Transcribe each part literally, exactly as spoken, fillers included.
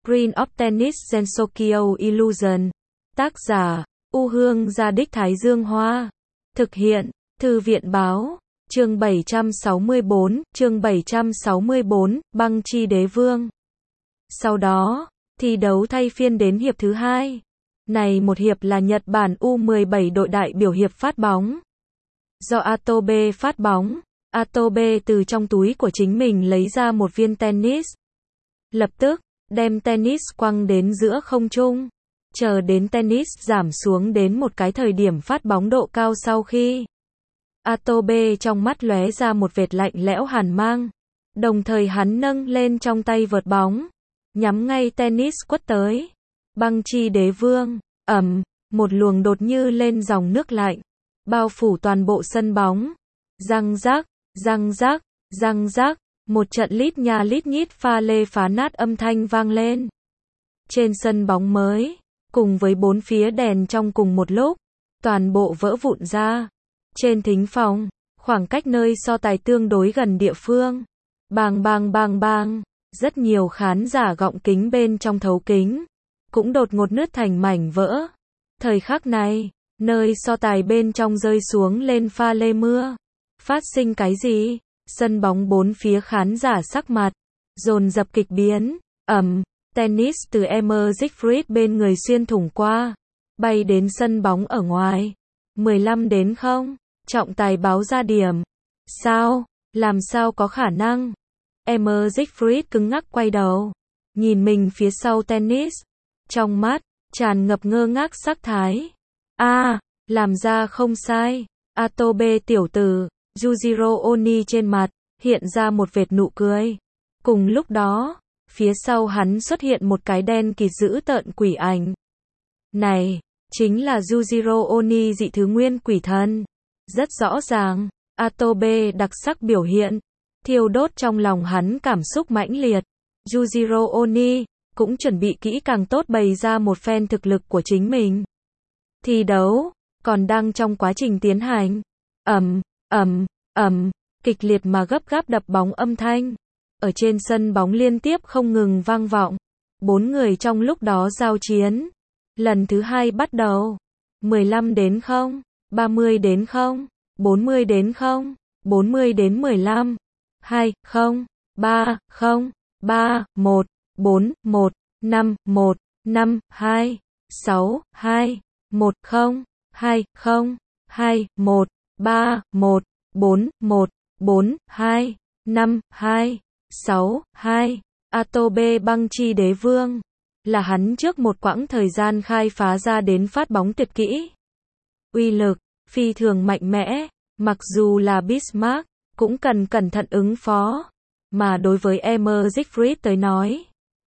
Screen of Tennis Gensokyo Illusion. Tác giả, U Hương Gia Đích Thái Dương Hoa. Thực hiện, Thư viện Báo. Chương bảy trăm sáu mươi bốn, chương bảy trăm sáu mươi bốn, Băng Chi Đế Vương. Sau đó, thi đấu thay phiên đến hiệp thứ hai. Này một hiệp là Nhật Bản U mười bảy đội đại biểu hiệp phát bóng. Do Atobe phát bóng, Atobe từ trong túi của chính mình lấy ra một viên tennis. Lập tức, đem tennis quăng đến giữa không trung. Chờ đến tennis giảm xuống đến một cái thời điểm phát bóng độ cao sau khi. Atobe trong mắt lóe ra một vệt lạnh lẽo hàn mang. Đồng thời hắn nâng lên trong tay vợt bóng. Nhắm ngay tennis quất tới. Băng Chi Đế Vương, ầm, một luồng đột như lên dòng nước lạnh. Bao phủ toàn bộ sân bóng. Răng rác, răng rác, răng rác. Một trận lít nha lít nhít pha lê phá nát âm thanh vang lên. Trên sân bóng mới, cùng với bốn phía đèn trong cùng một lúc, toàn bộ vỡ vụn ra. Trên thính phòng, khoảng cách nơi so tài tương đối gần địa phương. Bang bang bang bang, rất nhiều khán giả gọng kính bên trong thấu kính, cũng đột ngột nứt thành mảnh vỡ. Thời khắc này, nơi so tài bên trong rơi xuống lên pha lê mưa. Phát sinh cái gì? Sân bóng bốn phía khán giả sắc mặt dồn dập kịch biến. Ầm, tennis từ Emmer Siegfried bên người xuyên thủng qua, bay đến sân bóng ở ngoài. mười lăm đến không, trọng tài báo ra điểm. Sao? Làm sao có khả năng? Emmer Siegfried cứng ngắc quay đầu, nhìn mình phía sau tennis, trong mắt tràn ngập ngơ ngác sắc thái. A, à, làm ra không sai. Atobe tiểu tử. Yujiro Oni trên mặt hiện ra một vệt nụ cười. Cùng lúc đó, phía sau hắn xuất hiện một cái đen kịt dữ tợn quỷ ảnh. Này, chính là Yujiro Oni dị thứ nguyên quỷ thần. Rất rõ ràng, Atobe đặc sắc biểu hiện, thiêu đốt trong lòng hắn cảm xúc mãnh liệt. Yujiro Oni cũng chuẩn bị kỹ càng tốt bày ra một phen thực lực của chính mình. Thi đấu còn đang trong quá trình tiến hành. Ầm, ầm, ầm, kịch liệt mà gấp gáp đập bóng âm thanh ở trên sân bóng liên tiếp không ngừng vang vọng. Bốn người trong lúc đó giao chiến. Lần thứ hai bắt đầu. mười lăm đến không, ba mươi đến không, bốn mươi đến không, bốn mươi đến mười lăm, hai, không, ba, không, ba, một, bốn, một, năm, một, năm, hai, sáu, hai, một, không, hai, không, hai, một, ba, một, bốn, một, bốn, hai, năm, hai, sáu, hai. Atobe Băng Chi Đế Vương là hắn trước một quãng thời gian khai phá ra đến phát bóng tuyệt kỹ. Uy lực phi thường mạnh mẽ, mặc dù là Bismarck cũng cần cẩn thận ứng phó, mà đối với Emmer Siegfried tới nói,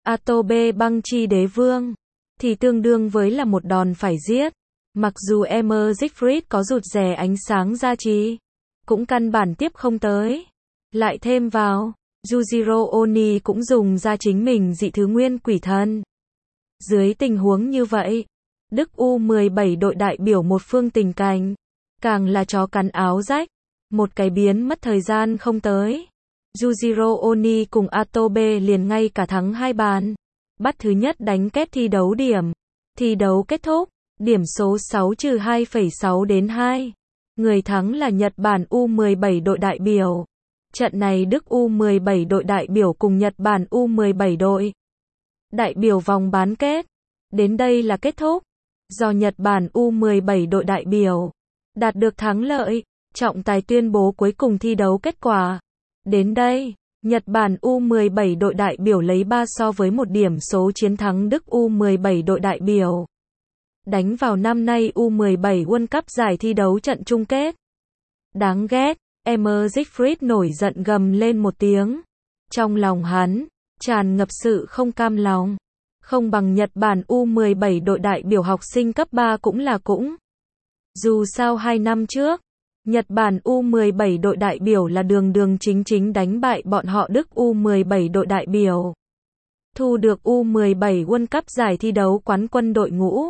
Atobe Băng Chi Đế Vương thì tương đương với là một đòn phải giết. Mặc dù Emmer Siegfried có rụt rè ánh sáng gia trì, cũng căn bản tiếp không tới. Lại thêm vào, Yujiro Oni cũng dùng ra chính mình dị thứ nguyên quỷ thần. Dưới tình huống như vậy, Đức U mười bảy đội đại biểu một phương tình cảnh, càng là chó cắn áo rách, một cái biến mất thời gian không tới. Yujiro Oni cùng Atobe liền ngay cả thắng hai bàn. Bắt thứ nhất đánh kết thi đấu điểm. Thi đấu kết thúc, điểm số sáu trừ hai phẩy sáu đến hai. Người thắng là Nhật Bản U mười bảy đội đại biểu. Trận này Đức U mười bảy đội đại biểu cùng Nhật Bản U mười bảy đội đại biểu vòng bán kết. Đến đây là kết thúc. Do Nhật Bản U mười bảy đội đại biểu đạt được thắng lợi, trọng tài tuyên bố cuối cùng thi đấu kết quả. Đến đây, Nhật Bản U mười bảy đội đại biểu lấy ba so với một điểm số chiến thắng Đức U mười bảy đội đại biểu. Đánh vào năm nay U mười bảy World Cup giải thi đấu trận chung kết. Đáng ghét, Emmer Siegfried nổi giận gầm lên một tiếng. Trong lòng hắn, tràn ngập sự không cam lòng. Không bằng Nhật Bản U mười bảy đội đại biểu học sinh cấp ba cũng là cũng. Dù sao hai năm trước, Nhật Bản U mười bảy đội đại biểu là đường đường chính chính đánh bại bọn họ Đức U mười bảy đội đại biểu. Thu được U mười bảy World Cup giải thi đấu quán quân đội ngũ.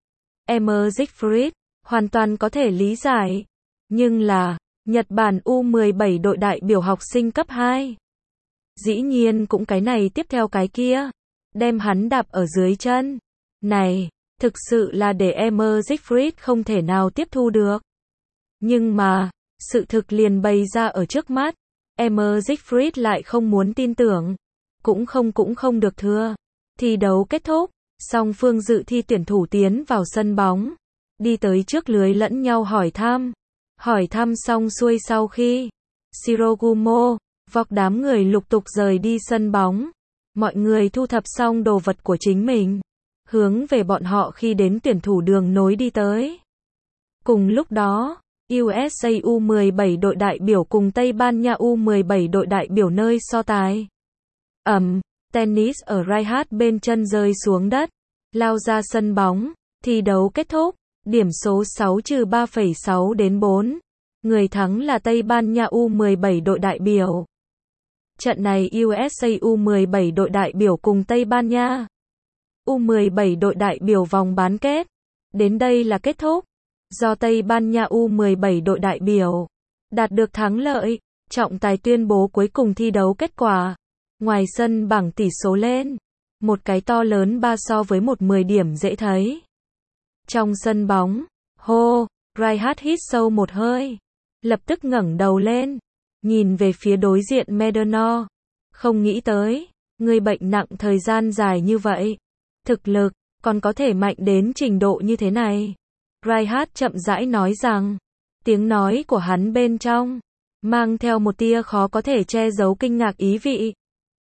Emmer Siegfried hoàn toàn có thể lý giải. Nhưng là, Nhật Bản U mười bảy đội đại biểu học sinh cấp hai. Dĩ nhiên cũng cái này tiếp theo cái kia. đem hắn đạp ở dưới chân. Này, thực sự là để Emil Siegfried không thể nào tiếp thu được. Nhưng mà, sự thực liền bày ra ở trước mắt, Emil Siegfried lại không muốn tin tưởng. Cũng không cũng không được thưa. Thi đấu kết thúc, song phương dự thi tuyển thủ tiến vào sân bóng, đi tới trước lưới lẫn nhau hỏi thăm. Hỏi thăm xong xuôi sau khi Shirogumo, vọc đám người lục tục rời đi sân bóng. Mọi người thu thập xong đồ vật của chính mình, hướng về bọn họ khi đến tuyển thủ đường nối đi tới. Cùng lúc đó, u ét a u mười bảy đội đại biểu cùng Tây Ban Nha u mười bảy đội đại biểu nơi so tài. Ầm, tennis ở Reinhardt bên chân rơi xuống đất, lao ra sân bóng, thi đấu kết thúc, điểm số sáu trừ ba phẩy sáu đến bốn. Người thắng là Tây Ban Nha u mười bảy đội đại biểu. Trận này u ét a u mười bảy đội đại biểu cùng Tây Ban Nha u mười bảy đội đại biểu vòng bán kết. Đến đây là kết thúc. Do Tây Ban Nha u mười bảy đội đại biểu đạt được thắng lợi, trọng tài tuyên bố cuối cùng thi đấu kết quả. Ngoài sân bảng tỷ số lên, một cái to lớn ba so với một mười điểm dễ thấy. Trong sân bóng, hô, Reinhardt hít sâu một hơi, lập tức ngẩng đầu lên, nhìn về phía đối diện Medernor. Không nghĩ tới, người bệnh nặng thời gian dài như vậy, thực lực còn có thể mạnh đến trình độ như thế này. Reinhardt chậm rãi nói rằng, tiếng nói của hắn bên trong mang theo một tia khó có thể che giấu kinh ngạc ý vị.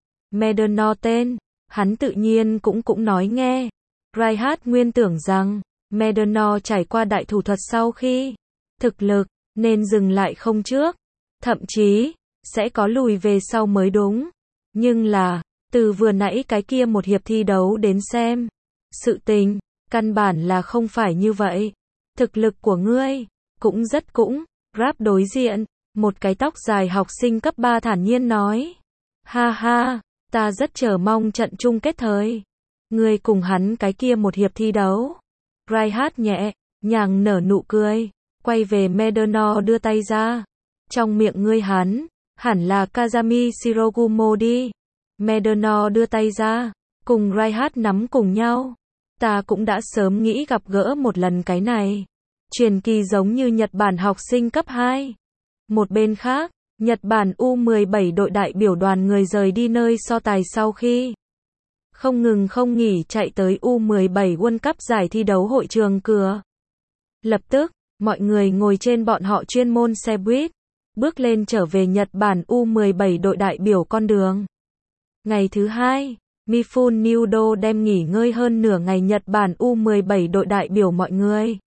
Medernor tên, hắn tự nhiên cũng cũng nói nghe. Reinhardt nguyên tưởng rằng Medernor trải qua đại thủ thuật sau khi thực lực nên dừng lại không trước, thậm chí sẽ có lùi về sau mới đúng. Nhưng là, từ vừa nãy cái kia một hiệp thi đấu đến xem, sự tình căn bản là không phải như vậy. Thực lực của ngươi cũng rất cũng. Rap đối diện, một cái tóc dài học sinh cấp ba thản nhiên nói. Ha ha, ta rất chờ mong trận chung kết thời. Ngươi cùng hắn cái kia một hiệp thi đấu. Reinhardt nhẹ nhàng nở nụ cười, quay về Medernor đưa tay ra. Trong miệng ngươi hắn, hẳn là Kazami Shirogumo đi. Medernor đưa tay ra, cùng Reinhardt nắm cùng nhau. Ta cũng đã sớm nghĩ gặp gỡ một lần cái này. Truyền kỳ giống như Nhật Bản học sinh cấp hai. Một bên khác, Nhật Bản u mười bảy đội đại biểu đoàn người rời đi nơi so tài sau khi không ngừng không nghỉ chạy tới u mười bảy World Cup giải thi đấu hội trường cửa. Lập tức, mọi người ngồi trên bọn họ chuyên môn xe buýt, bước lên trở về Nhật Bản u mười bảy đội đại biểu con đường. Ngày thứ hai, Mifune Nudo đem nghỉ ngơi hơn nửa ngày Nhật Bản u mười bảy đội đại biểu mọi người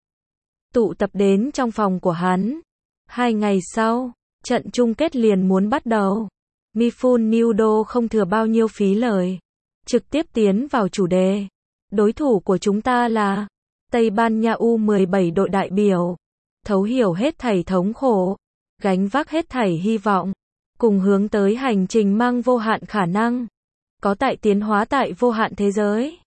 tụ tập đến trong phòng của hắn. Hai ngày sau, trận chung kết liền muốn bắt đầu. Mifune Nudo không thừa bao nhiêu phí lời, trực tiếp tiến vào chủ đề. Đối thủ của chúng ta là Tây Ban Nha u mười bảy đội đại biểu, thấu hiểu hết thảy thống khổ, gánh vác hết thảy hy vọng, cùng hướng tới hành trình mang vô hạn khả năng, có tại tiến hóa tại vô hạn thế giới.